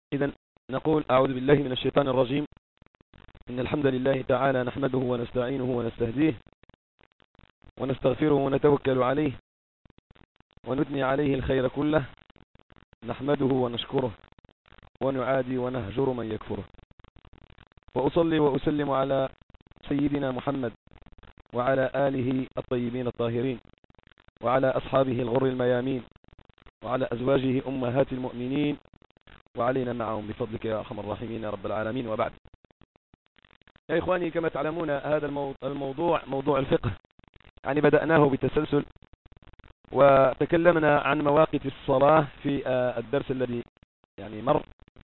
إذن نقول أعوذ بالله من الشيطان الرجيم. إن الحمد لله تعالى نحمده ونستعينه ونستهديه ونستغفره ونتوكل عليه ونثني عليه الخير كله، نحمده ونشكره ونعادي ونهجر من يكفره. وأصلي وأسلم على سيدنا محمد وعلى آله الطيبين الطاهرين وعلى أصحابه الغر الميامين وعلى أزواجه أمهات المؤمنين وعلينا معهم بفضلك يا أرحم الراحمين يا رب العالمين. وبعد، يا إخواني، كما تعلمون هذا الموضوع موضوع الفقه، يعني بدأناه بتسلسل وتكلمنا عن مواقف الصلاة في الدرس الذي يعني مر.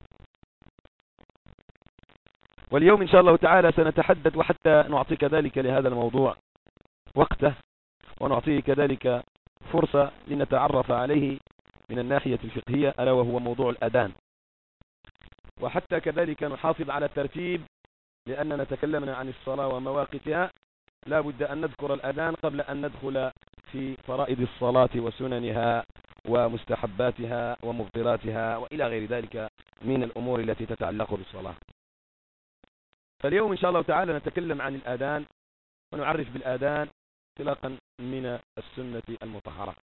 واليوم إن شاء الله تعالى سنتحدث، وحتى نعطي كذلك لهذا الموضوع وقته ونعطيه كذلك فرصة لنتعرف عليه من الناحية الفقهية، ألا وهو موضوع الأذان. وحتى كذلك نحافظ على الترتيب، لأننا تكلمنا عن الصلاة ومواقفها، لا بد أن نذكر الأذان قبل أن ندخل في فرائض الصلاة وسننها ومستحباتها ومبطلاتها وإلى غير ذلك من الأمور التي تتعلق بالصلاة. فاليوم إن شاء الله تعالى نتكلم عن الأذان ونعرف بالأذان انطلاقا من السنة المطهرة.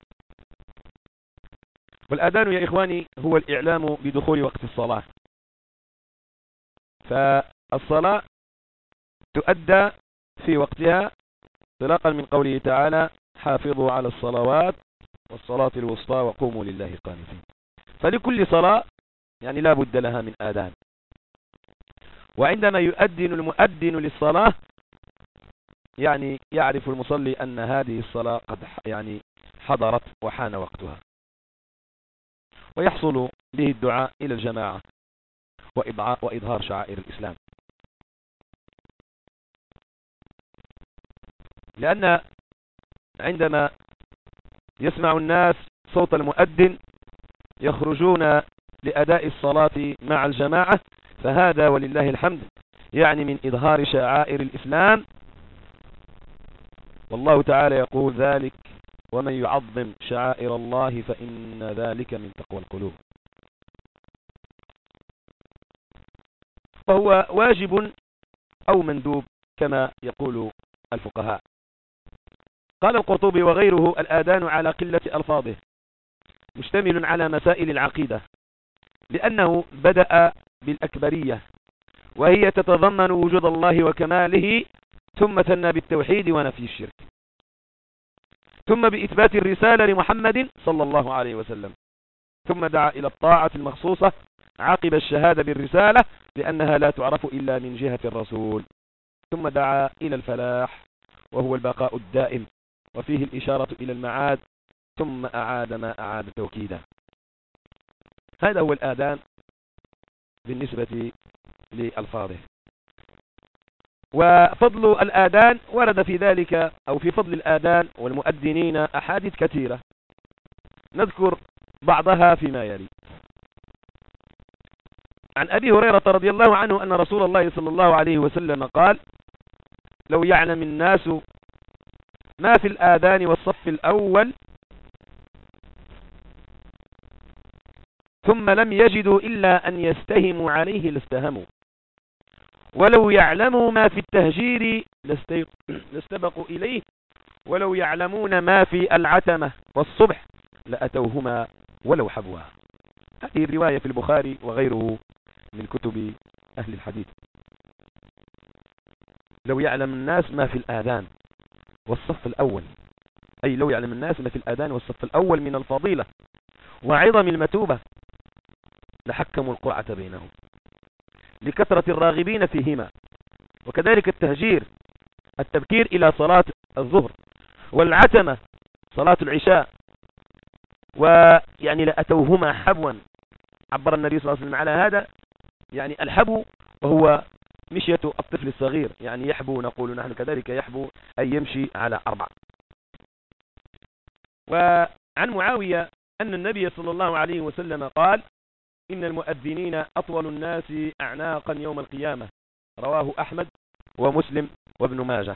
والأذان يا إخواني هو الإعلام بدخول وقت الصلاة. فالصلاة تؤدى في وقتها انطلاقا من قوله تعالى: حافظوا على الصلوات والصلاة الوسطى وقوموا لله قانتين. فلكل صلاة يعني لا بد لها من آذان. وعندما يؤذن المؤذن للصلاة يعني يعرف المصلي أن هذه الصلاة قد يعني حضرت وحان وقتها، ويحصل به الدعاء إلى الجماعة وإظهار شعائر الإسلام. لأن عندما يسمع الناس صوت المؤذن يخرجون لأداء الصلاة مع الجماعة، فهذا ولله الحمد يعني من إظهار شعائر الإسلام. والله تعالى يقول ذلك: ومن يعظم شعائر الله فإن ذلك من تقوى القلوب. فهو واجب أو مندوب كما يقول الفقهاء. قال القرطبي وغيره: الآذان على قلة ألفاظه مشتمل على مسائل العقيدة، لأنه بدأ بالأكبرية وهي تتضمن وجود الله وكماله، ثم ثنى بالتوحيد ونفي الشرك، ثم بإثبات الرسالة لمحمد صلى الله عليه وسلم، ثم دعا إلى الطاعة المخصوصة عقب الشهادة بالرسالة لأنها لا تعرف إلا من جهة الرسول، ثم دعا إلى الفلاح وهو البقاء الدائم وفيه الإشارة إلى المعاد، ثم أعاد ما أعاد توكيدا. هذا هو الآذان بالنسبة لألفاظه. وفضل الآذان ورد في ذلك أو في فضل الآذان والمؤذنين أحاديث كثيرة، نذكر بعضها فيما يلي. عن أبي هريرة رضي الله عنه أن رسول الله صلى الله عليه وسلم قال: لو يعلم الناس ما في الآذان والصف الأول ثم لم يجدوا إلا أن يستهموا عليه لاستهموا، ولو يعلموا ما في التهجير لاستبقوا إليه، ولو يعلمون ما في العتمة والصبح لأتوهما ولو حبوا. هذه الرواية في البخاري وغيره من كتب أهل الحديث. لو يعلم الناس ما في الآذان والصف الأول، أي لو يعلم الناس ما في الآذان والصف الأول من الفضيلة وعظم المتوبة لحكموا القرعة بينهم لكثرة الراغبين فيهما. وكذلك التهجير التبكير إلى صلاة الظهر، والعتمة صلاة العشاء، ويعني لأتوهما حبوا. عبر النبي صلى الله عليه وسلم على هذا يعني الحبو وهو مشية الطفل الصغير، يعني يحبو، نقول نحن كذلك يحبو أي يمشي على 4. وعن معاوية أن النبي صلى الله عليه وسلم قال: إن المؤذنين أطول الناس أعناقا يوم القيامة، رواه أحمد ومسلم وابن ماجه.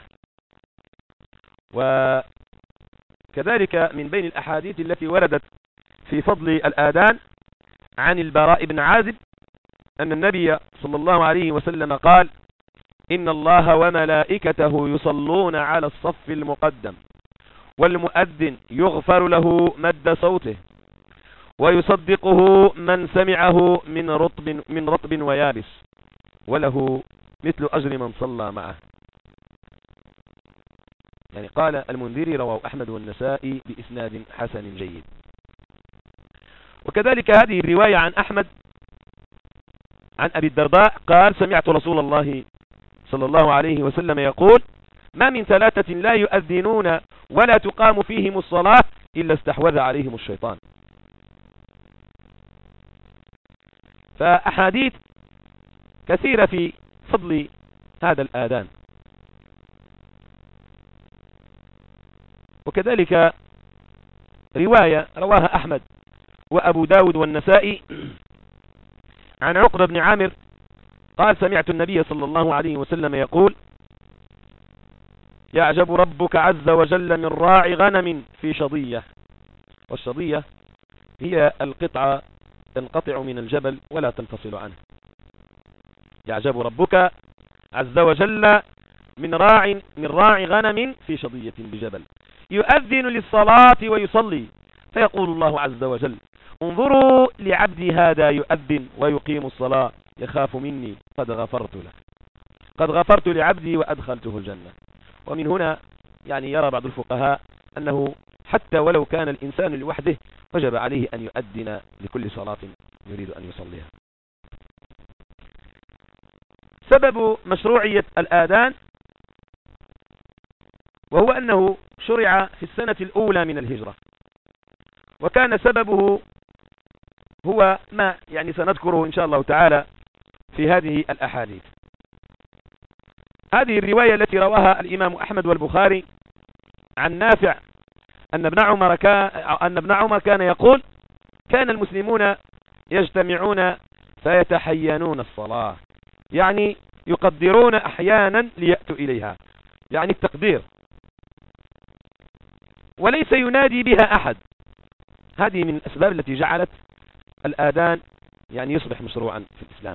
وكذلك من بين الأحاديث التي وردت في فضل الآذان عن البراء بن عازب أن النبي صلى الله عليه وسلم قال: إن الله وملائكته يصلون على الصف المقدم، والمؤذن يغفر له مد صوته، ويصدقه من سمعه من رطب ويابس، وله مثل أجر من صلى معه. يعني قال المنذري: رواه أحمد والنسائي بإسناد حسن جيد. وكذلك هذه الرواية عن أحمد عن أبي الدرداء قال: سمعت رسول الله صلى الله عليه وسلم يقول: ما من ثلاثة لا يؤذنون ولا تقام فيهم الصلاة إلا استحوذ عليهم الشيطان. فأحاديث كثيرة في فضل هذا الآذان. وكذلك رواية رواها أحمد وأبو داود والنسائي عن عقبة بن عامر قال: سمعت النبي صلى الله عليه وسلم يقول: يعجب ربك عز وجل من راعي غنم في شظية. والشظية هي القطعة تنقطع من الجبل ولا تنفصل عنه. يعجب ربك عز وجل من راعي غنم في شظية بجبل يؤذن للصلاة ويصلي، فيقول الله عز وجل: انظروا لعبدي هذا يؤذن ويقيم الصلاة يخاف مني قد غفرت له، قد غفرت لعبدي وأدخلته الجنة. ومن هنا يعني يرى بعض الفقهاء أنه حتى ولو كان الإنسان لوحده وجب عليه أن يؤذن لكل صلاة يريد أن يصليها. سبب مشروعية الآذان وهو أنه شرع في السنة الأولى من الهجرة، وكان سببه هو ما يعني سنذكره إن شاء الله تعالى في هذه الأحاديث. هذه الرواية التي رواها الإمام أحمد والبخاري عن نافع أن ابن عمر كان يقول: كان المسلمون يجتمعون فيتحينون الصلاة، يعني يقدرون أحيانا ليأتوا إليها، يعني التقدير، وليس ينادي بها أحد. هذه من الأسباب التي جعلت الآذان يعني يصبح مشروعا في الإسلام.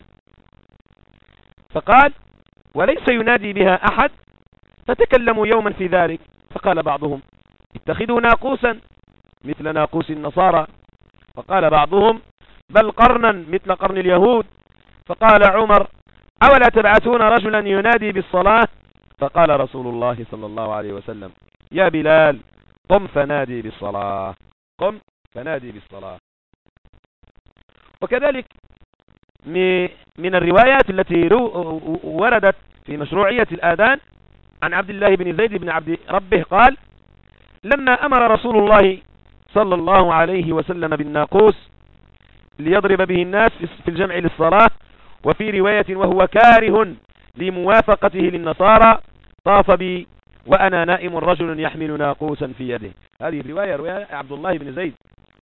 فقال: وليس ينادي بها أحد، فتكلموا يوما في ذلك، فقال بعضهم: اتخذوا ناقوسا مثل ناقوس النصارى، فقال بعضهم: بل قرنا مثل قرن اليهود. فقال عمر: أولا تبعثون رجلا ينادي بالصلاة؟ فقال رسول الله صلى الله عليه وسلم: يا بلال قم فنادي بالصلاة، قم فنادي بالصلاة. وكذلك من الروايات التي وردت في مشروعية الآذان عن عبد الله بن زيد بن عبد ربه قال: لما أمر رسول الله صلى الله عليه وسلم بالناقوس ليضرب به الناس في الجمع للصلاة، وفي رواية وهو كاره لموافقته للنصارى، طاف بي وأنا نائم رجل يحمل ناقوسا في يده. هذه الرواية رواية عبد الله بن زيد.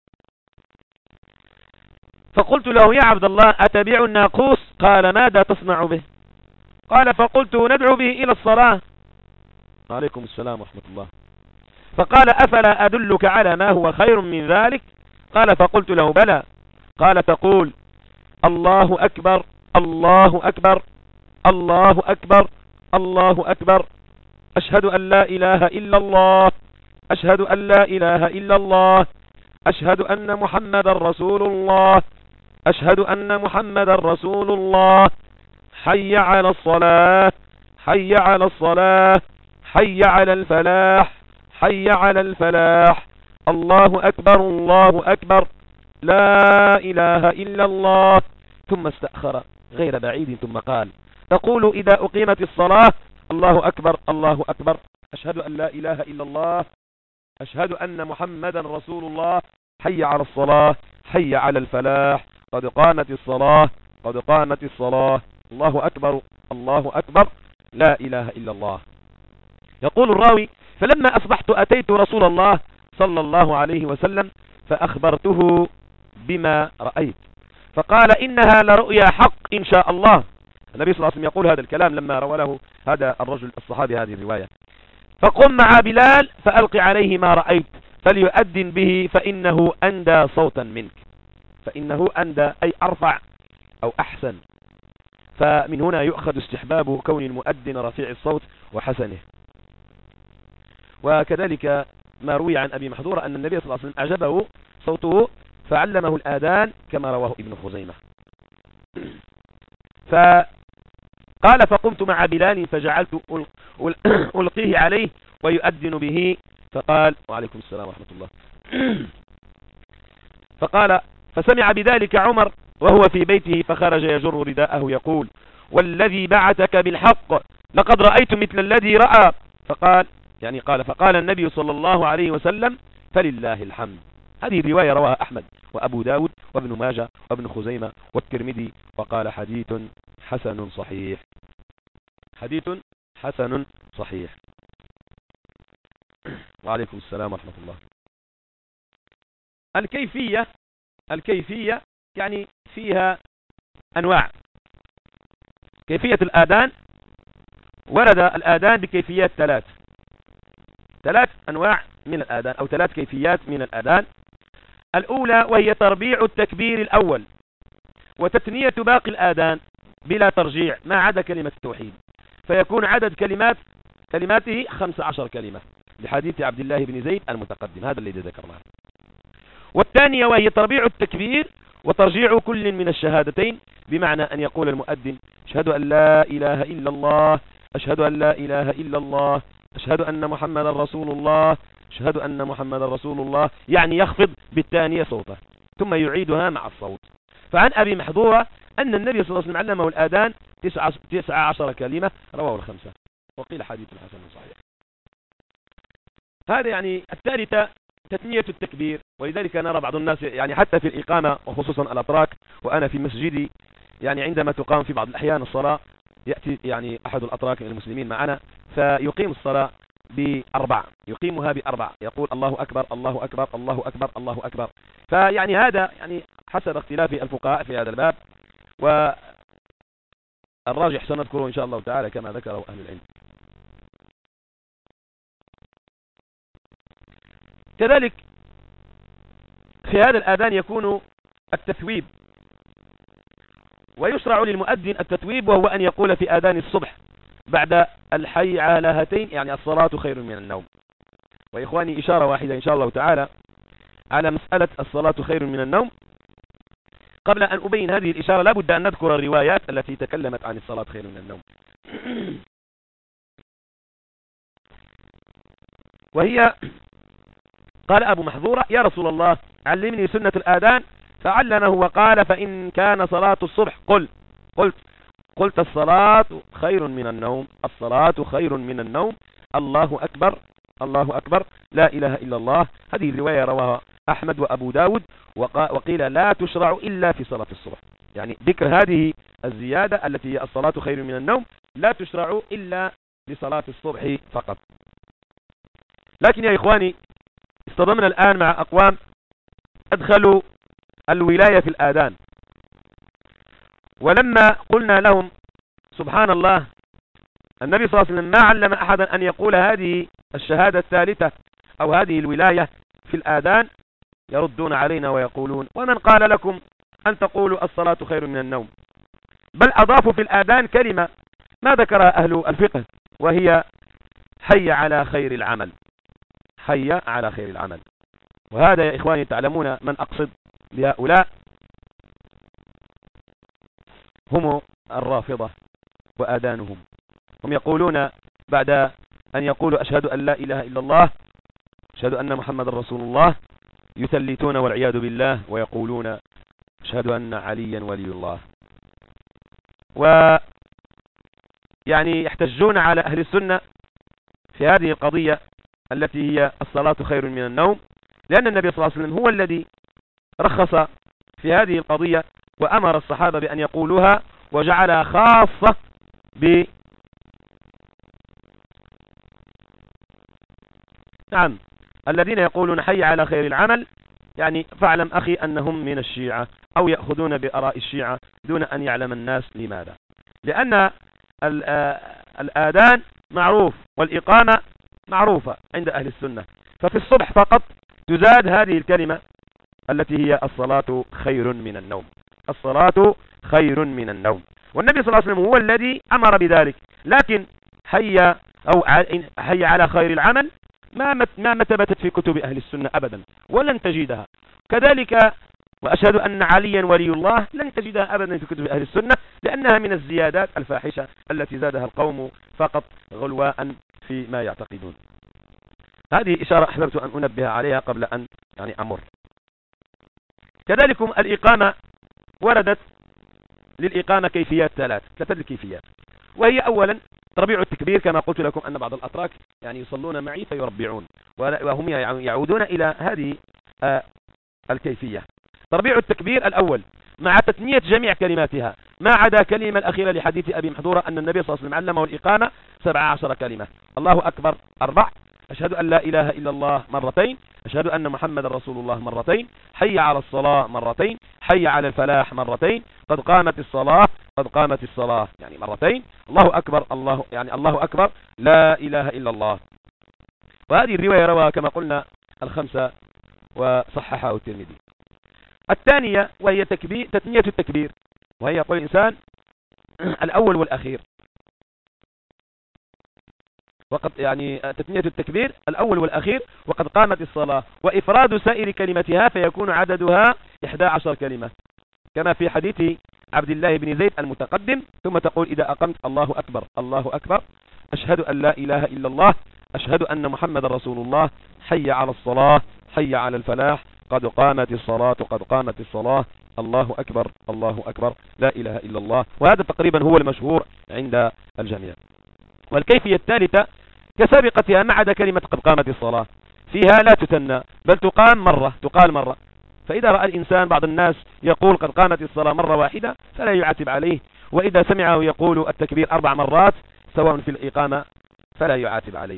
فقلت له: يا عبد الله أتبيع الناقوس؟ قال: ماذا تصنع به؟ قال: فقلت: ندعو به إلى الصلاة. عليكم السلام ورحمة الله. فقال: أفلا أدلك على ما هو خير من ذلك؟ قال: فقلت له: بلى. قال: تقول: الله أكبر الله أكبر الله أكبر الله أكبر، أشهد أن لا إله إلا الله، أشهد أن لا إله إلا الله، أشهد أن محمد رسول الله، أشهد أن محمد رسول الله، حي على الصلاة، حي على الصلاة، حي على الفلاح، حي على الفلاح، الله أكبر الله أكبر، لا إله إلا الله. ثم استأخر غير بعيد ثم قال: تقول إذا أقيمت الصلاة: الله أكبر الله أكبر، أشهد أن لا إله إلا الله، أشهد أن محمدا رسول الله، حي على الصلاة، حي على الفلاح، قد قامت الصلاة، قد قامت الصلاة، الله أكبر الله أكبر، لا إله إلا الله. يقول الراوي: فلما أصبحت أتيت رسول الله صلى الله عليه وسلم فأخبرته بما رأيت، فقال: إنها لرؤيا حق إن شاء الله. النبي صلى الله عليه وسلم يقول هذا الكلام لما روى له هذا الرجل الصحابي هذه الرواية: فقم مع بلال فألق عليه ما رأيت فليؤذن به فإنه أندى صوتا منك. فإنه أندى أي أرفع أو أحسن فمن هنا يؤخذ استحباب كون المؤذن رفيع الصوت وحسنه. وكذلك ما روي عن أبي محذورة أن النبي صلى الله عليه وسلم أعجبه صوته فعلمه الآذان كما رواه ابن خزيمة. فقال فقمت مع بلال فجعلت ألقيه عليه ويؤذن به، فقال وعليكم السلام ورحمة الله. فقال فسمع بذلك عمر وهو في بيته فخرج يجر رداءه يقول والذي بعثك بالحق لقد رأيت مثل الذي رأى. فقال النبي صلى الله عليه وسلم فلله الحمد. هذه الرواية رواها أحمد وأبو داود وابن ماجه وابن خزيمة والترمذي، وقال حديث حسن صحيح. حديث حسن صحيح. وعليكم السلام ورحمة الله. الكيفية يعني فيها أنواع. كيفية الآذان ورد الآذان بكيفيات ثلاث أنواع من الآذان أو 3 كيفيات من الآذان. الأولى وهي تربيع التكبير الأول وتثنية باقي الآذان بلا ترجيع ما عدا كلمة التوحيد، فيكون عدد كلماته 15 كلمة لحديث عبد الله بن زيد المتقدم، هذا الذي ذكرناه. والثانية وهي تربيع التكبير وترجيع كل من الشهادتين، بمعنى أن يقول المؤذن أشهد أن لا إله إلا الله، أشهد أن لا إله إلا الله، أشهد أن محمد رسول الله، أشهد أن محمد رسول الله، يعني يخفض بالثانية صوته ثم يعيدها مع الصوت. فعن أبي محذورة أن النبي صلى الله عليه وسلم علمه الآذان 19 كلمة، رواه الخمسة، وقيل حديث حسن صحيح. هذا يعني الثالثة تثنية التكبير، ولذلك نرى بعض الناس يعني حتى في الإقامة وخصوصا الأتراك، وأنا في مسجدي يعني عندما تقام في بعض الأحيان الصلاة يأتي يعني أحد الأتراك من المسلمين معنا فيقيم الصلاة يقيمها ب4، يقول الله أكبر الله أكبر الله أكبر الله أكبر. فيعني هذا يعني حسب اختلاف الفقهاء في هذا الباب، والراجح سنذكره إن شاء الله تعالى كما ذكره أهل العلم. كذلك في هذا الآذان يكون التثويب، ويشرع للمؤذن التثويب، وهو أن يقول في آذان الصبح بعد الحي على هاتين يعني الصلاة خير من النوم. وإخواني إشارة واحدة إن شاء الله تعالى على مسألة الصلاة خير من النوم. قبل أن أبين هذه الإشارة لابد أن نذكر الروايات التي تكلمت عن الصلاة خير من النوم، وهي قال أبو محذورة يا رسول الله علمني سنة الآذان، فعلمه وقال فإن كان صلاة الصبح قلت الصلاة خير من النوم، الصلاة خير من النوم، الله أكبر الله أكبر لا إله إلا الله. هذه الرواية رواها أحمد وأبو داود، وقيل لا تشرع إلا في صلاة الصبح، يعني ذكر هذه الزيادة التي هي الصلاة خير من النوم لا تشرع إلا لصلاة الصبح فقط. لكن يا إخواني اصطدمنا الآن مع أقوام أدخلوا الولاية في الآذان، ولما قلنا لهم سبحان الله النبي صلى الله عليه وسلم ما علم أحدا أن يقول هذه الشهادة الثالثة أو هذه الولاية في الآذان، يردون علينا ويقولون ومن قال لكم أن تقولوا الصلاة خير من النوم؟ بل أضافوا في الآذان كلمة ما ذكرها أهل الفقه، وهي حي على خير العمل، حي على خير العمل. وهذا يا إخواني تعلمون من أقصد بهؤلاء، هم الرافضة وآذانهم. هم يقولون بعد أن يقولوا أشهد أن لا إله إلا الله أشهد أن محمد رسول الله يثلثون والعياذ بالله ويقولون أشهد أن عليا ولي الله، ويعني يحتجون على أهل السنة في هذه القضية التي هي الصلاة خير من النوم، لأن النبي صلى الله عليه وسلم هو الذي رخص في هذه القضية وأمر الصحابة بأن يقولوها، وجعلها خاصة نعم الذين يقولون حي على خير العمل، يعني فاعلم أخي أنهم من الشيعة أو يأخذون بآراء الشيعة دون أن يعلم الناس لماذا. لأن الآذان معروف والإقامة معروفة عند أهل السنة، ففي الصبح فقط تزاد هذه الكلمة التي هي الصلاة خير من النوم، الصلاة خير من النوم. والنبي صلى الله عليه وسلم هو الذي أمر بذلك. لكن هيا على خير العمل ما ثبتت في كتب أهل السنة أبدا ولن تجدها. كذلك وأشهد أن عليا ولي الله لن تجدها أبدا في كتب أهل السنة، لأنها من الزيادات الفاحشة التي زادها القوم فقط غلواء فيما يعتقدون. هذه إشارة أحببت أن أنبه عليها قبل أن أمر. كذلك الإقامة وردت للإقامة كيفيات ثلاثة الكيفيات، وهي أولا تربيع التكبير، كما قلت لكم أن بعض الأتراك يصلون معي فيربعون، وهم يعودون إلى هذه الكيفية. تربيع التكبير الأول مع تثنية جميع كلماتها ما عدا كلمة الأخيرة لحديث أبي محذورة أن النبي صلى الله عليه وسلم علمه الإقامة 17 كلمة: الله أكبر 4، أشهد أن لا إله إلا الله 2، أشهد أن محمد رسول الله 2، حي على الصلاة 2، حي على الفلاح 2، قد قامت الصلاة 2، الله أكبر الله أكبر لا إله إلا الله. وهذه الرواية رواها كما قلنا الخمسة وصححها الترمذي. الثانية وهي تثنية التكبير، وهي يقول الإنسان الأول والأخير، وقد تثنية التكبير الأول والأخير وقد قامت الصلاة، وإفراد سائر كلمتها فيكون عددها 11 كلمة، كما في حديث عبد الله بن زيد المتقدم. ثم تقول إذا أقمت الله أكبر الله أكبر، أشهد أن لا إله إلا الله، أشهد أن محمد رسول الله، حي على الصلاة، حي على الفلاح، قد قامت الصلاة، الله أكبر الله أكبر لا إله إلا الله. وهذا تقريبا هو المشهور عند الجميع. والكيفية الثالثة كسابقتها ما عدا كلمة قد قامت الصلاة، فيها لا تثنى بل تقال مرة. فإذا رأى الإنسان بعض الناس يقول قد قامت الصلاة مرة واحدة فلا يعاتب عليه، وإذا سمعه يقول التكبير 4 مرات سواء في الإقامة فلا يعاتب عليه.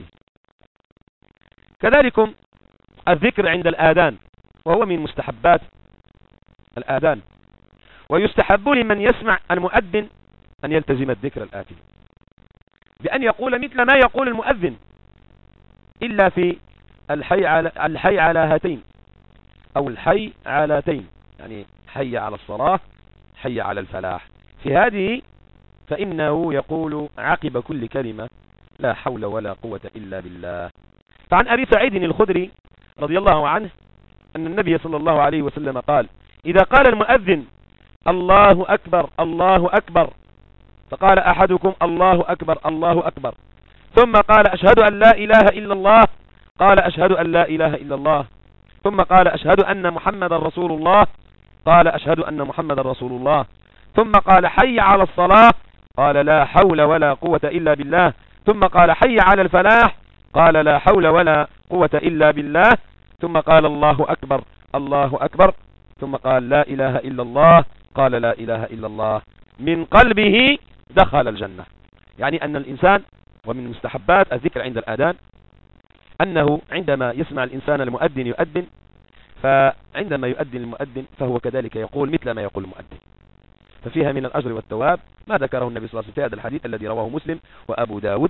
كذلك الذكر عند الآذان، وهو من مستحبات الآذان، ويستحب لمن يسمع المؤذن أن يلتزم الذكر الآتي بأن يقول مثل ما يقول المؤذن، إلا في الحي على هاتين أو الحي علاتين، حي على الصلاة، حي على الفلاح. في هذه فإنه يقول عقب كل كلمة لا حول ولا قوة إلا بالله. فعن أبي سعيد الخدري رضي الله عنه أن النبي صلى الله عليه وسلم قال: إذا قال المؤذن الله أكبر الله أكبر، فقال أحدكم الله أكبر الله أكبر، ثم قال أشهد أن لا إله إلا الله، قال أشهد أن لا إله إلا الله، ثم قال أشهد أن محمد رسول الله، قال أشهد أن محمد رسول الله، ثم قال حي على الصلاة، قال لا حول ولا قوة إلا بالله، ثم قال حي على الفلاح، قال لا حول ولا قوة إلا بالله، ثم قال الله أكبر الله أكبر، ثم قال لا إله إلا الله، قال لا إله إلا الله، من قلبه دخل الجنة. أن الإنسان، ومن مستحبات الذكر عند الآذان أنه عندما يسمع الإنسان المؤذن يؤذن، فعندما يؤذن المؤذن فهو كذلك يقول مثل ما يقول المؤذن، ففيها من الأجر والثواب ما ذكره النبي صلى الله عليه وسلم في هذا الحديث الذي رواه مسلم وأبو داود.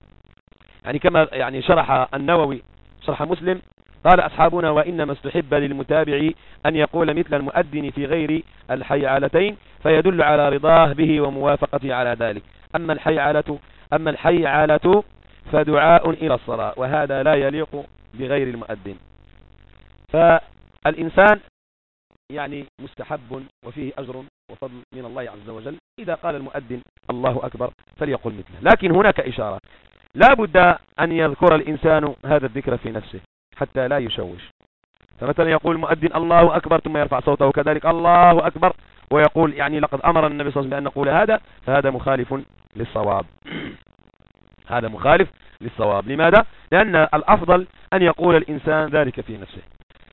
كما شرح النووي شرح مسلم، قال أصحابنا: وإنما استحب للمتابع أن يقول مثل المؤذن في غير الحيعلتين فيدل على رضاه به وموافقته على ذلك. أما الحيعلة فدعاء إلى الصلاة، وهذا لا يليق بغير المؤذن. فالإنسان مستحب وفيه أجر وفضل من الله عز وجل إذا قال المؤذن الله أكبر فليقل مثله. لكن هناك إشارة: لا بد أن يذكر الإنسان هذا الذكر في نفسه حتى لا يشوش. فمثلا يقول المؤذن الله أكبر ثم يرفع صوته كذلك الله أكبر ويقول لقد أمر النبي صلى الله عليه وسلم بأن نقول هذا، فهذا مخالف للصواب. هذا مخالف للصواب. لماذا؟ لأن الأفضل أن يقول الإنسان ذلك في نفسه.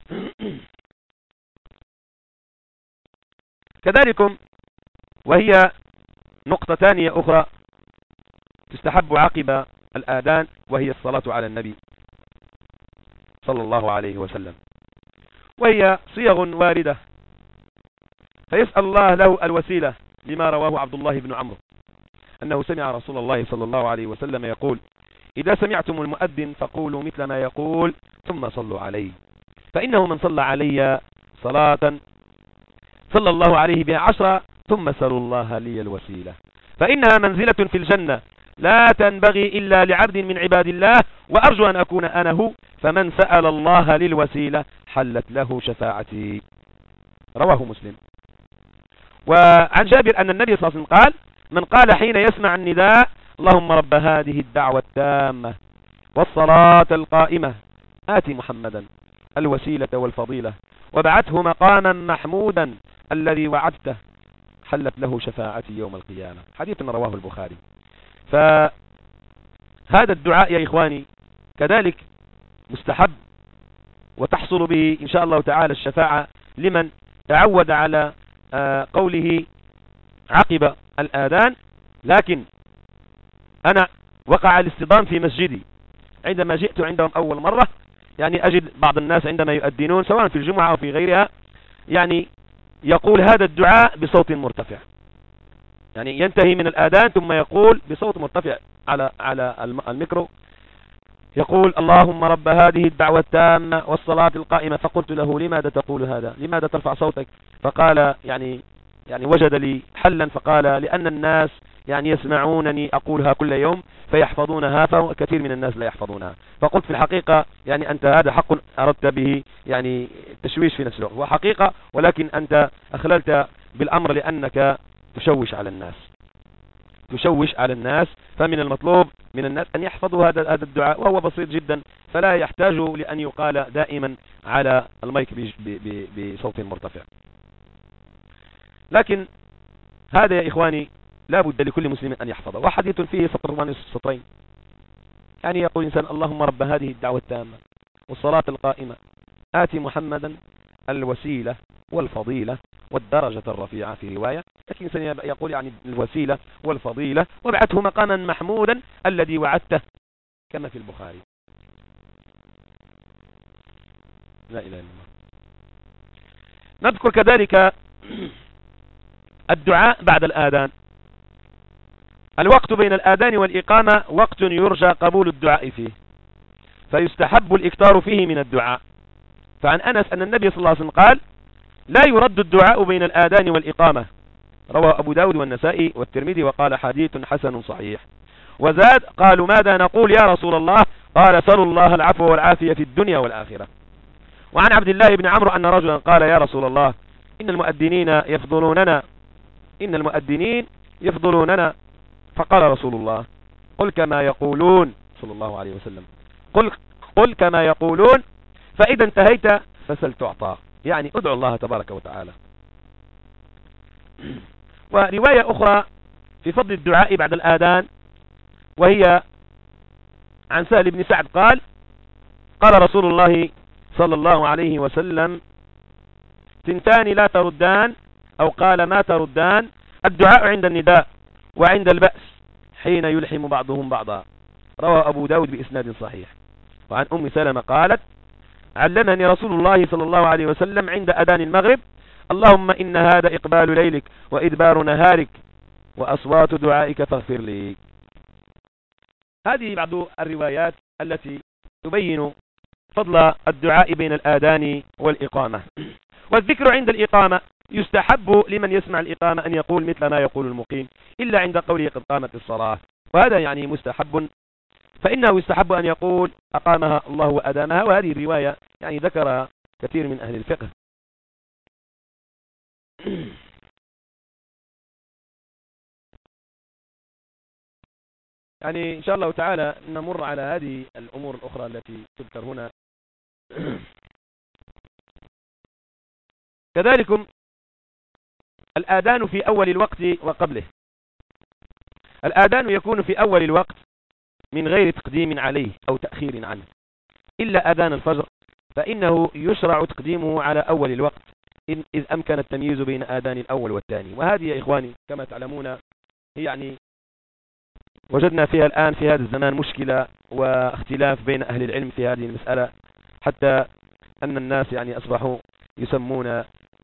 كذلك وهي نقطة ثانية أخرى تستحب عقب الآذان، وهي الصلاة على النبي صلى الله عليه وسلم، وهي صيغ واردة، فيسأل الله له الوسيلة لما رواه عبد الله بن عمرو أنه سمع رسول الله صلى الله عليه وسلم يقول: إذا سمعتم المؤذن فقولوا مثل ما يقول ثم صلوا عليه، فإنه من صلى علي صلاة صلى الله عليه بها 10 ثم سلوا الله لي الوسيلة، فإنها منزلة في الجنة لا تنبغي إلا لعبد من عباد الله، وأرجو أن أكون أنا هو، فمن سأل الله للوسيلة حلت له شفاعتي. رواه مسلم. وعن جابر أن النبي صلى الله عليه وسلم قال: من قال حين يسمع النداء: اللهم رب هذه الدعوة التامة والصلاة القائمة آت محمدا الوسيلة والفضيلة وابعثه مقاما محمودا الذي وعدته، حلت له شفاعتي يوم القيامة. حديث رواه البخاري. فهذا الدعاء يا إخواني كذلك مستحب، وتحصل به إن شاء الله تعالى الشفاعة لمن تعود على قوله عقب الآذان. لكن أنا وقع الاصطدام في مسجدي عندما جئت عندهم أول مرة، يعني أجد بعض الناس عندما يؤذنون سواء في الجمعة أو في غيرها يعني يقول هذا الدعاء بصوت مرتفع، يعني ينتهي من الآذان ثم يقول بصوت مرتفع على الميكرو، يقول: اللهم رب هذه الدعوة التامة والصلاة القائمة. فقلت له: لماذا تقول هذا؟ لماذا ترفع صوتك؟ فقال يعني وجد لي حلا، فقال: لأن الناس يعني يسمعونني أقولها كل يوم فيحفظونها، فكثير من الناس لا يحفظونها. فقلت: في الحقيقة يعني أنت هذا حق أردت به يعني تشويش في نفس الوقت، هو حقيقة، ولكن أنت أخللت بالأمر لأنك تشوش على الناس، فمن المطلوب من الناس أن يحفظوا هذا الدعاء، وهو بسيط جدا، فلا يحتاج لأن يقال دائما على المايك بصوت مرتفع. لكن هذا يا إخواني لا بد لكل مسلم أن يحفظه، وحديث فيه سطر ونصف سطرين، يعني يقول الإنسان: اللهم رب هذه الدعوة التامة والصلاة القائمة آت محمدا الوسيلة والفضيلة والدرجة الرفيعة في رواية، لكن الإنسان يقول يعني الوسيلة والفضيلة وابعثه مقاما محمودا الذي وعدته، كما في البخاري. لا إله إلا الله. نذكر كذلك الدعاء بعد الآذان. الوقت بين الآذان والإقامة وقت يرجى قبول الدعاء فيه، فيستحب الإكثار فيه من الدعاء. فعن أنس أن النبي صلى الله عليه وسلم قال: لا يرد الدعاء بين الآذان والإقامة. رواه أبو داود والنسائي والترمذي وقال: حديث حسن صحيح. وزاد: قالوا: ماذا نقول يا رسول الله؟ قال: سلوا الله العفو والعافية في الدنيا والآخرة. وعن عبد الله بن عمرو أن رجلا قال: يا رسول الله، إن المؤذنين يفضلوننا. فقال رسول الله: قل كما يقولون، صلى الله عليه وسلم، قل كما يقولون، فإذا انتهيت فسل تعطى، يعني ادعو الله تبارك وتعالى. ورواية أخرى في فضل الدعاء بعد الآذان، وهي عن سهل بن سعد قال: قال رسول الله صلى الله عليه وسلم: تنتان لا تردان، أو قال: ما تردان، الدعاء عند النداء وعند البأس حين يلحم بعضهم بعضا. روى أبو داود بإسناد صحيح. وعن أم سلمة قالت: علمني رسول الله صلى الله عليه وسلم عند أذان المغرب: اللهم إن هذا إقبال ليلك وإدبار نهارك وأصوات دعائك فاغفر لي. هذه بعض الروايات التي تبين فضل الدعاء بين الآذان والإقامة. والذكر عند الإقامة يستحب لمن يسمع الإقامة أن يقول مثل ما يقول المقيم، إلا عند قوله قد قامت الصلاة، وهذا يعني مستحب، فإنه يستحب أن يقول أقامها الله وأدامها. وهذه الرواية يعني ذكر كثير من أهل الفقه. يعني إن شاء الله تعالى نمر على هذه الأمور الأخرى التي تذكر هنا. كذلك الآذان في أول الوقت وقبله. الآذان يكون في أول الوقت من غير تقديم عليه أو تأخير عنه، إلا آذان الفجر، فإنه يشرع تقديمه على أول الوقت إذ أمكن التمييز بين آذان الأول والثاني. وهذه يا إخواني كما تعلمون هي يعني وجدنا فيها الآن في هذا الزمان مشكلة واختلاف بين أهل العلم في هذه المسألة، حتى أن الناس يعني أصبحوا يسمون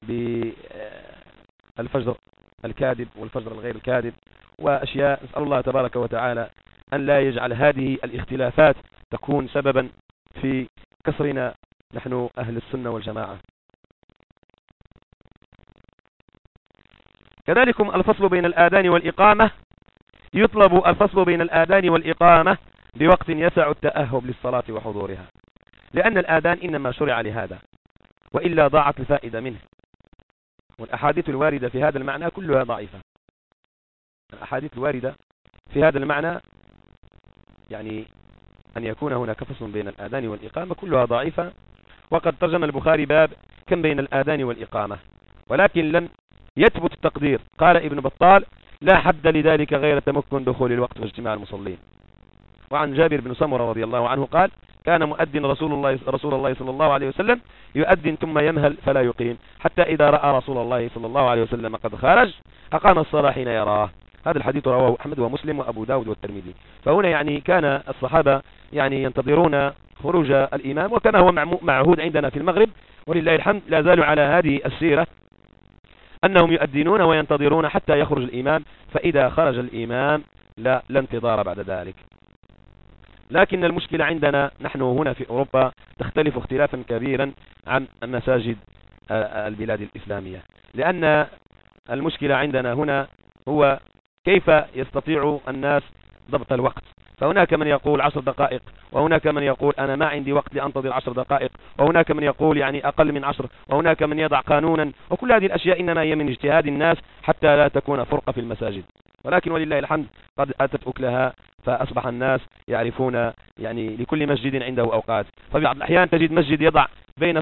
بالفجر الكاذب والفجر الغير الكاذب وأشياء. نسأل الله تبارك وتعالى أن لا يجعل هذه الاختلافات تكون سببا في كسرنا نحن أهل السنة والجماعة. كذلك الفصل بين الآذان والإقامة، يطلب الفصل بين الآذان والإقامة بوقت يسع التأهب للصلاة وحضورها، لأن الآذان إنما شرع لهذا، وإلا ضاعت الفائدة منه. والأحاديث الواردة في هذا المعنى كلها ضعيفة. الأحاديث الواردة في هذا المعنى يعني أن يكون هناك فصل بين الآذان والإقامة كلها ضعيفة. وقد ترجم البخاري باب كم بين الآذان والإقامة، ولكن لم يثبت التقدير. قال ابن بطال: لا حد لذلك غير تمكن دخول الوقت واجتماع المصلين. وعن جابر بن سمرة رضي الله عنه قال: كان مؤذن رسول الله صلى الله عليه وسلم يؤذن ثم يمهل فلا يقيم، حتى إذا رأى رسول الله صلى الله عليه وسلم قد خرج أقام الصلاة حين يراه. هذا الحديث رواه أحمد ومسلم وأبو داود والترمذي. فهنا يعني كان الصحابة يعني ينتظرون خروج الإمام، وكما هو معهود عندنا في المغرب ولله الحمد لا زالوا على هذه السيرة، أنهم يؤذنون وينتظرون حتى يخرج الإمام، فإذا خرج الإمام لا انتظار بعد ذلك. لكن المشكلة عندنا نحن هنا في أوروبا تختلف اختلافا كبيرا عن مساجد البلاد الإسلامية، لأن المشكلة عندنا هنا هو كيف يستطيع الناس ضبط الوقت. فهناك من يقول 10 دقائق، وهناك من يقول أنا ما عندي وقت لأنتظر 10 دقائق، وهناك من يقول يعني أقل من 10، وهناك من يضع قانونا. وكل هذه الأشياء إنما هي من اجتهاد الناس حتى لا تكون فرقة في المساجد، ولكن ولله الحمد قد أتت أكلها، فأصبح الناس يعرفون يعني لكل مسجد عنده أوقات. فبعض الأحيان تجد مسجد يضع بين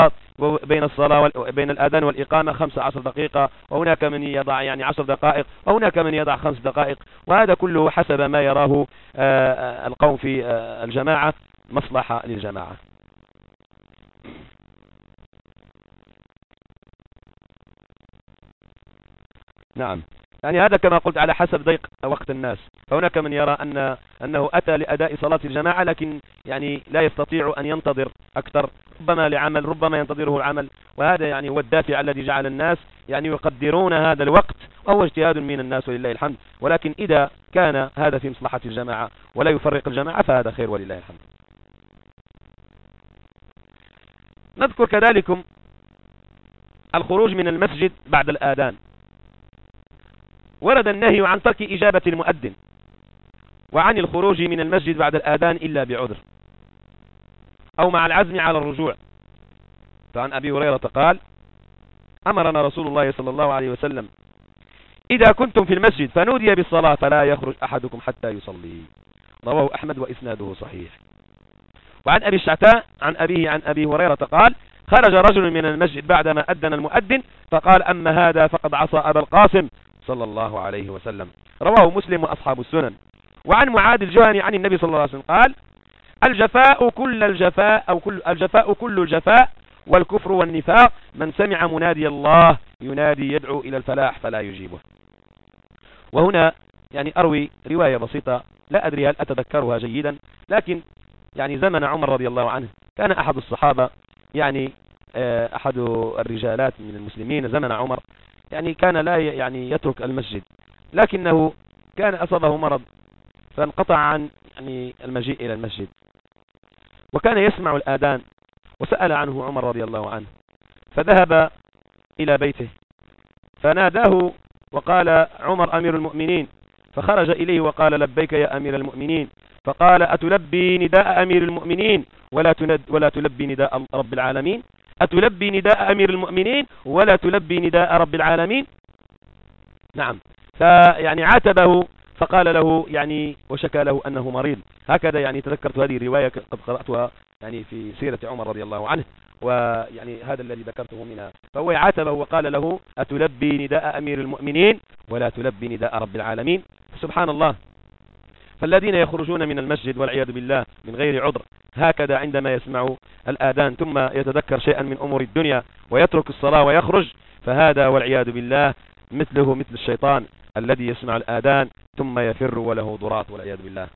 الأذان والإقامة 15 دقيقة، وهناك من يضع يعني 10 دقائق، وهناك من يضع 5 دقائق، وهذا كله حسب ما يراه القوم في الجماعة مصلحة للجماعة. نعم، يعني هذا كما قلت على حسب ضيق وقت الناس. فهناك من يرى أنه أتى لأداء صلاة الجماعة، لكن يعني لا يستطيع أن ينتظر أكثر، ربما لعمل، ربما ينتظره العمل، وهذا يعني هو الدافع الذي جعل الناس يعني يقدرون هذا الوقت، وهو اجتهاد من الناس ولله الحمد. ولكن إذا كان هذا في مصلحة الجماعة ولا يفرق الجماعة فهذا خير ولله الحمد. نذكر كذلك الخروج من المسجد بعد الآذان. ورد النهي عن ترك إجابة المؤذن وعن الخروج من المسجد بعد الآذان إلا بعذر أو مع العزم على الرجوع. فعن أبي هريرة قال: أمرنا رسول الله صلى الله عليه وسلم: إذا كنتم في المسجد فنودي بالصلاة فلا يخرج أحدكم حتى يصلي. رواه أحمد وإسناده صحيح. وعن أبي الشعتاء عن أبيه عن أبي هريرة قال: خرج رجل من المسجد بعدما أذن المؤذن فقال: أما هذا فقد عصى أبا القاسم صلى الله عليه وسلم. رواه مسلم وأصحاب السنن. وعن معاذ الجهني عن النبي صلى الله عليه وسلم قال: الجفاء كل الجفاء والكفر والنفاق، من سمع منادي الله ينادي يدعو إلى الفلاح فلا يجيبه. وهنا يعني أروي رواية بسيطة لا أدري هل أتذكرها جيدا، لكن يعني زمن عمر رضي الله عنه كان أحد الصحابة يعني أحد الرجالات من المسلمين زمن عمر يعني كان لا يعني يترك المسجد، لكنه كان أصابه مرض فانقطع عن يعني المجيء إلى المسجد، وكان يسمع الآذان، وسأل عنه عمر رضي الله عنه، فذهب إلى بيته فناداه وقال: عمر أمير المؤمنين. فخرج إليه وقال: لبيك يا أمير المؤمنين. فقال: أتلبي نداء أمير المؤمنين ولا تلبي نداء رب العالمين؟ أتلبي نداء أمير المؤمنين ولا تلبي نداء رب العالمين؟ نعم. فيعني عاتبه فقال له يعني وشكى له أنه مريض. هكذا يعني تذكرت هذه الرواية قد قرأتها يعني في سيرة عمر رضي الله عنه، ويعني هذا الذي ذكرته منها. فهو عاتبه وقال له: أتلبي نداء أمير المؤمنين ولا تلبي نداء رب العالمين؟ سبحان الله. فالذين يخرجون من المسجد والعياذ بالله من غير عذر هكذا عندما يسمعوا الآذان ثم يتذكر شيئا من أمور الدنيا ويترك الصلاة ويخرج، فهذا والعياذ بالله مثله مثل الشيطان الذي يسمع الآذان ثم يفر وله ضرات والعياذ بالله.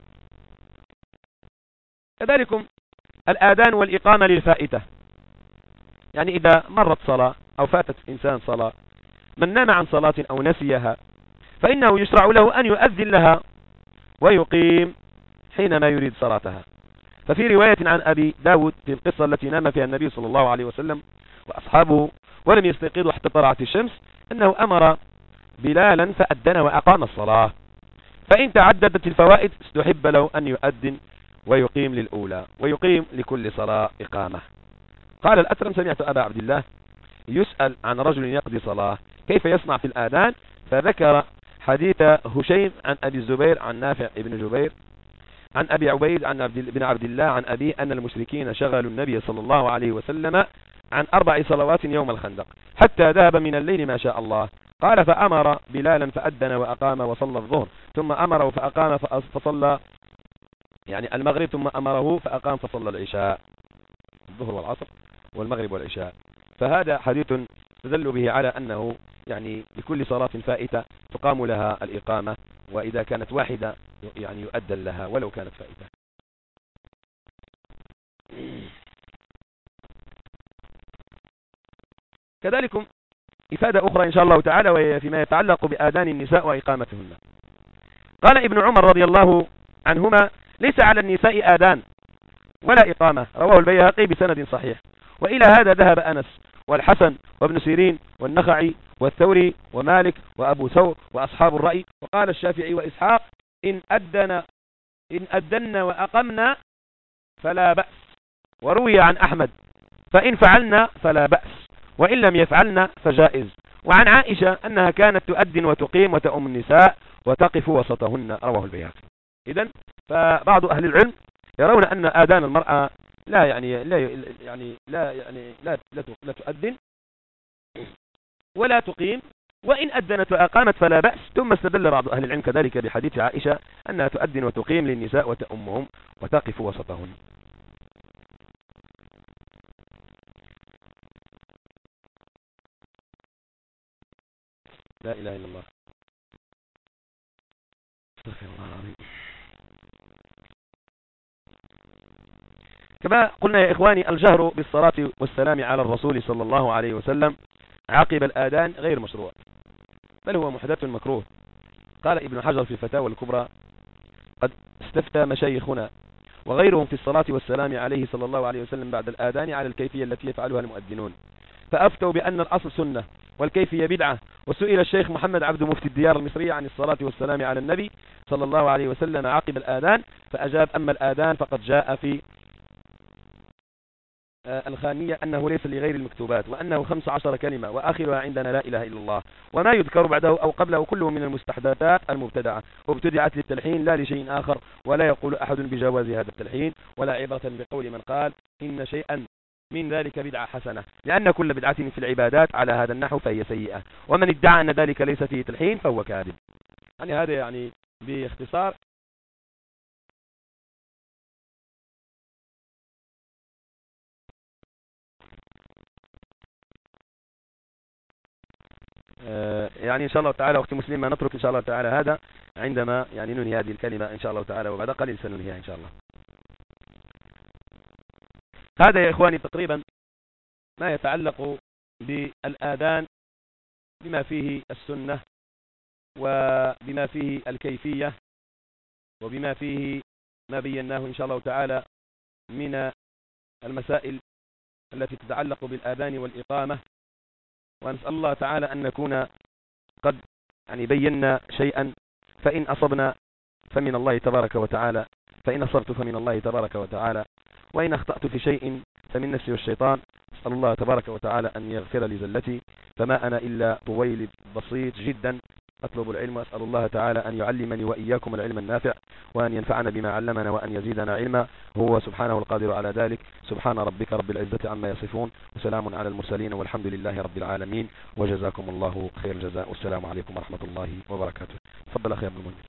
كذلك الآذان والإقامة للفائتة، يعني إذا مرت صلاة أو فاتت إنسان صلاة، من نام عن صلاة أو نسيها فإنه يشرع له أن يؤذن لها ويقيم حينما يريد صلاتها. ففي رواية عن أبي داود في القصة التي نام فيها النبي صلى الله عليه وسلم وأصحابه ولم يستيقظوا حتى طلعت الشمس، أنه أمر بلالا فأذن وأقام الصلاة، فإن تعددت الفوائد استحب له أن يؤذن ويقيم للأولى ويقيم لكل صلاة إقامة. قال الأثرم: سمعت أبا عبد الله يسأل عن رجل يقضي صلاة كيف يصنع في الآذان، فذكر حديث هشيم عن أبي الزبير عن نافع بن جبير عن أبي عبيد عن بن عبد الله عن أبيه أن المشركين شغلوا النبي صلى الله عليه وسلم عن 4 صلوات يوم الخندق حتى ذهب من الليل ما شاء الله. قال: فأمر بلالا فأذن وأقام وصلى الظهر، ثم أمره فأقام فصلى يعني المغرب، ثم أمره فأقام فصلى العشاء، الظهر والعصر والمغرب والعشاء. فهذا حديث تدل به على أنه يعني لكل صلاة فائتة تقام لها الإقامة، وإذا كانت واحدة يعني يؤذن لها ولو كانت فائتة. كذلك إفادة أخرى إن شاء الله تعالى، وهي فيما يتعلق بآذان النساء وإقامتهن. قال ابن عمر رضي الله عنهما: ليس على النساء آذان ولا إقامة، رواه البيهقي بسند صحيح. وإلى هذا ذهب أنس والحسن وابن سيرين والنخعي والثوري ومالك وأبو ثور وأصحاب الرأي. وقال الشافعي وإسحاق: إن أذن وأقمنا فلا بأس. وروي عن أحمد: فإن فعلنا فلا بأس، وإن لم يفعلنا فجائز. وعن عائشة أنها كانت تؤذن وتقيم وتؤم النساء وتقف وسطهن، رواه البيهقي. إذن فبعض أهل العلم يرون أن آذان المرأة لا تؤذن ولا تقيم، وإن أذنت وأقامت فلا بأس. ثم استدل بعض أهل العلم كذلك بحديث عائشة أنها تؤذن وتقيم للنساء وتؤمهم وتقف وسطهن. لا إله إلا الله، استغفر الله العظيم. كما قلنا يا إخواني، الجهر بالصلاة والسلام على الرسول صلى الله عليه وسلم عقب الآذان غير مشروع، بل هو محدث مكروه. قال ابن حجر في الفتاوى الكبرى: قد استفتى مشايخنا وغيرهم في الصلاة والسلام عليه صلى الله عليه وسلم بعد الآذان على الكيفية التي يفعلها المؤذنون، فأفتوا بأن الأصل سنة والكيفية بدعة. وسئل الشيخ محمد عبد مفتي الديار المصرية عن الصلاة والسلام على النبي صلى الله عليه وسلم عقب الآذان، فأجاب: أما الآذان فقد جاء في الخانية أنه ليس لغير المكتوبات، وأنه 15 كلمة، وآخرها عندنا لا إله إلا الله، وما يذكر بعده أو قبله كله من المستحدثات المبتدعة، وابتدعت للتلحين لا لشيء آخر، ولا يقول أحد بجواز هذا التلحين، ولا عبرة بقول من قال إن شيئا من ذلك بدعة حسنة، لأن كل بدعة في العبادات على هذا النحو فهي سيئة، ومن ادعى أن ذلك ليس فيه تلحين فهو كاذب. يعني هذا يعني باختصار. يعني إن شاء الله تعالى وقت مسلم ما نترك إن شاء الله تعالى هذا عندما يعني ننهي هذه الكلمة إن شاء الله تعالى، وبعد قليل سننهيها إن شاء الله. هذا يا إخواني تقريبا ما يتعلق بالآذان، بما فيه السنة وبما فيه الكيفية وبما فيه ما بيناه إن شاء الله تعالى من المسائل التي تتعلق بالآذان والإقامة. ونسأل الله تعالى أن نكون قد يعني بينا شيئا، فإن أصبنا فمن الله تبارك وتعالى، فإن أصبت فمن الله تبارك وتعالى، وإن أخطأت في شيء فمن نفسي والشيطان. أسأل الله تبارك وتعالى أن يغفر لي زلتي، فما أنا إلا طويل بسيط جدا أطلب العلم، وأسأل الله تعالى أن يعلمني وإياكم العلم النافع، وأن ينفعنا بما علمنا، وأن يزيدنا علما، هو سبحانه القادر على ذلك. سبحان ربك رب العزة عما يصفون، وسلام على المرسلين، والحمد لله رب العالمين، وجزاكم الله خير الجزاء، والسلام عليكم ورحمة الله وبركاته. تفضل أخي عبد المنعم.